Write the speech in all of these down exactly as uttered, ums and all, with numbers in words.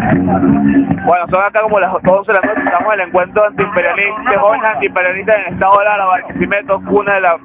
Bueno, son acá como las once de la noche, estamos en el encuentro antiimperialista, de jóvenes antiimperialistas en el estado de Lara, Barquisimeto, cuna de la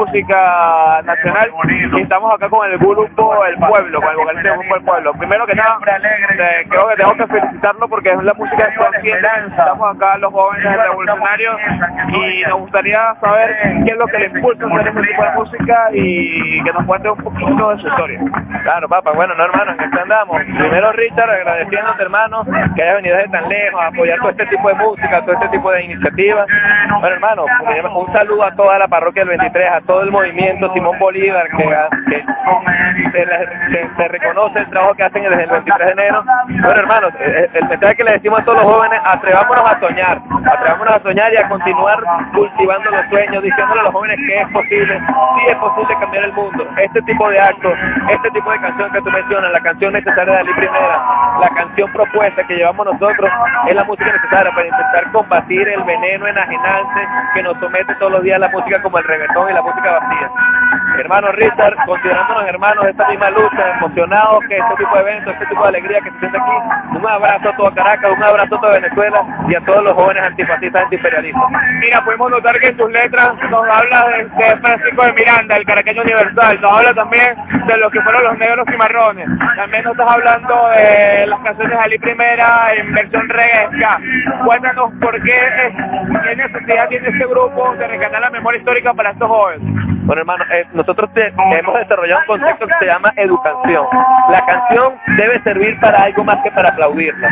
música nacional, y estamos acá con el grupo El Pueblo, con el vocalista del grupo El Pueblo. Primero que nada, eh, creo que tengo que felicitarlo porque es la música consciente. Estamos acá los jóvenes revolucionarios y nos gustaría saber qué es lo que le impulsa a hacer este tipo de música y que nos cuente un poquito de su historia. Claro, papá, bueno, no, hermano, en esto andamos. Primero, Richard, agradeciéndote, hermano, que hayas venido desde tan lejos a apoyar todo este tipo de música, todo este tipo de iniciativas. Bueno, hermano, un saludo a toda la parroquia del veintitrés, a todo el movimiento Simón Bolívar, que, que se, se, se reconoce el trabajo que hacen desde el veintitrés de enero. Bueno, hermano, el, el mensaje que le decimos a todos los jóvenes: atrevámonos a soñar, atrevámonos a soñar y a continuar cultivando los sueños, diciéndole a los jóvenes que es posible, sí es posible cambiar el mundo. Este tipo de actos, este tipo de canción que tú mencionas, la canción necesaria de Ali Primera, la canción propuesta que llevamos nosotros, es la música necesaria para intentar combatir el veneno enajenante que nos somete todos los días la música como el reggaetón y la música vacía. Hermano Richard, considerándonos hermanos de esta misma lucha, emocionados que este tipo de eventos, este tipo de alegría que se siente aquí, un abrazo a toda Caracas, un abrazo a toda Venezuela y a todos los jóvenes antifascistas, antiimperialistas. Mira, podemos notar que en tus letras nos habla de, de Francisco de Miranda, el caraqueño universal, nos habla también de lo que fueron los negros y marrones, también nos estás hablando de las canciones de Ali Primera en versión reggae ska. Cuéntanos por qué, es, qué necesidad tiene este grupo de rescatar la memoria histórica para estos jóvenes. Bueno, hermano, eh, nosotros te, hemos desarrollado un concepto que se llama educación. La canción debe servir para algo más que para aplaudirla.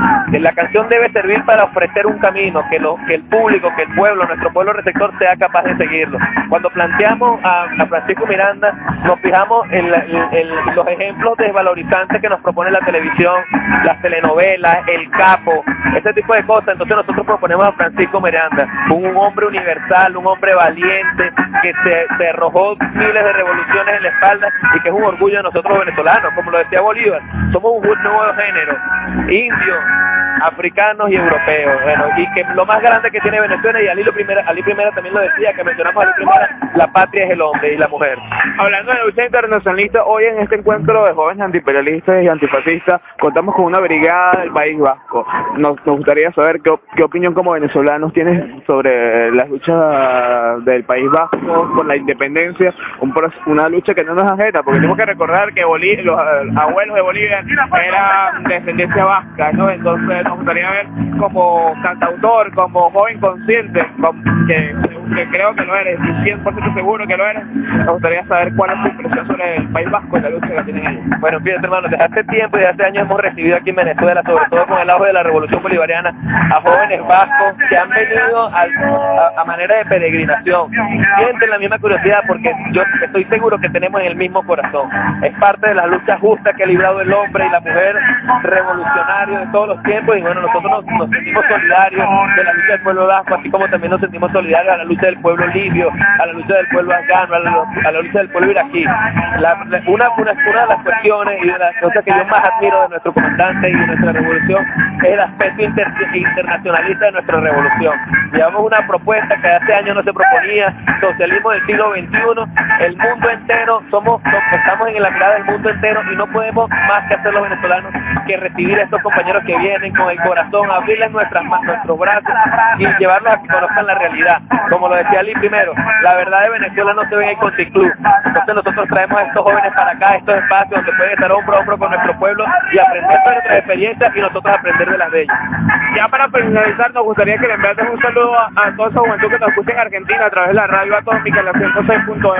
La canción debe servir para ofrecer un camino, que, lo, que el público, que el pueblo, nuestro pueblo receptor sea capaz de seguirlo. Cuando planteamos a, a Francisco Miranda, nos fijamos en, la, en, en los ejemplos desvalorizantes que nos propone la televisión, las telenovelas, el capo, ese tipo de cosas. Entonces nosotros proponemos a Francisco Miranda, un, un hombre universal, un hombre valiente, que se, se arrojó miles de revoluciones en la espalda y que es un orgullo de nosotros venezolanos. Como lo decía Bolívar, somos un nuevo género, indios, africanos y europeos. Bueno, y que lo más grande que tiene Venezuela, y Ali, lo primera, Ali Primera también lo decía, que mencionamos a Ali Primera, la patria es el hombre y la mujer. Hablando de lucha internacionalista, hoy en este encuentro de jóvenes antiimperialistas y antifascistas, contamos con una brigada del País Vasco. Nos, nos gustaría saber qué, qué opinión como venezolanos tienes sobre la lucha del País Vasco por la independencia, un, una lucha que no nos ajena, porque tenemos que recordar que Bolí los abuelos de Bolivia eran de descendencia vasca, ¿no? Entonces nos gustaría ver como cantautor, como joven consciente, como que, que creo que lo eres, y cien por ciento seguro que lo eres, nos gustaría saber cuál es tu impresión sobre el País Vasco y la lucha que tienen ellos. Bueno, fíjate, hermano, desde hace tiempo y desde hace años hemos recibido aquí en Venezuela, sobre todo con el auge de la revolución bolivariana, a jóvenes vascos que han venido a, a, a manera de peregrinación. Sienten la misma curiosidad porque yo estoy seguro que tenemos en el mismo corazón. Es parte de las luchas justas que ha librado el hombre y la mujer revolucionario de todos los tiempos, y bueno, nosotros nos, nos sentimos solidarios de la lucha del pueblo vasco, así como también nos sentimos solidarios a la lucha del pueblo libio, a la lucha del pueblo afgano, a la, a la lucha del pueblo iraquí. La, la, una, una, una de las cuestiones y de las cosas que yo más admiro de nuestro comandante y de nuestra revolución es el aspecto inter, internacionalista de nuestra revolución. Llevamos una propuesta que hace años no se proponía, socialismo del siglo veintiuno, el mundo entero, somos, estamos en la mirada del mundo entero y no podemos más que hacer los venezolanos que recibir a estos compañeros que vienen con el corazón, abrirles nuestras nuestros brazos y llevarlos a que conozcan la realidad. Como lo decía Ali primero, la verdad de Venezuela no se ve en el Conticlub. Entonces nosotros traemos a estos jóvenes para acá, a estos espacios donde pueden estar hombro a hombro con nuestro pueblo y aprender de nuestras experiencias y nosotros aprender de las de ellos. Ya para finalizar, nos gustaría que le enviases un saludo a, a toda esa juventud que nos escucha en Argentina a través de la radio atómica, la ciento seis punto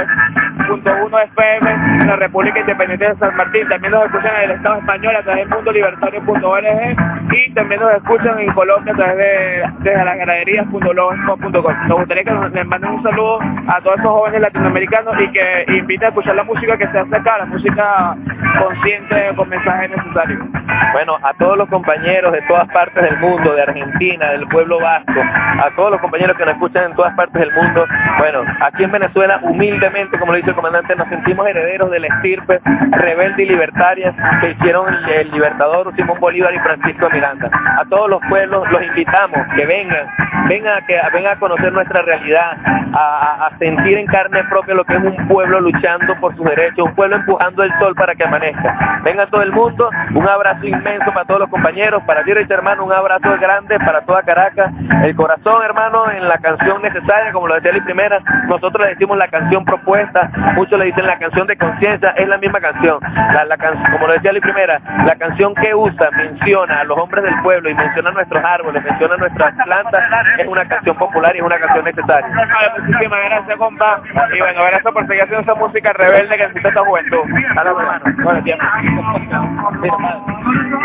uno F M, en la República Independiente de San Martín. También nos escuchan en el Estado español a través del mundo libertario punto org y también nos escuchan en Colombia a través de desde las ganaderías punto blogspot punto com. Nos gustaría que nos, les manden un saludo a todos esos jóvenes latinoamericanos y que inviten a escuchar la música que se hace acá, la música consciente con mensajes necesarios. Bueno, a todos los compañeros de todas partes del mundo, de Argentina, del pueblo vasco, a todos los compañeros que nos escuchan en todas partes del mundo, bueno, aquí en Venezuela, humildemente, como lo dice el comandante, nos sentimos herederos de la estirpe rebelde y libertaria que hicieron el libertador Simón Bolívar y Francisco de Miranda. A todos los pueblos los invitamos que vengan, vengan a, que, vengan a conocer nuestra realidad, a, a sentir en carne propia lo que es un pueblo luchando por sus derechos, un pueblo empujando el sol para que amanezca. Venga todo el mundo, un abrazo inmenso para todos los compañeros, para ti, Richard, hermano, un abrazo grande para toda Caracas, el corazón, hermano, en la canción necesaria, como lo decía la primera, nosotros le decimos la canción propuesta, muchos le dicen la canción de conciencia, es la misma canción, la, la can como lo decía la primera, la canción que usa, menciona a los hombres del pueblo y menciona a nuestros árboles, menciona a nuestras plantas, es una canción popular y es una canción necesaria. Muchísimas gracias, compa, y bueno, gracias por seguir haciendo esa música rebelde que necesita esta juventud. A la hermano, bueno, tiempo.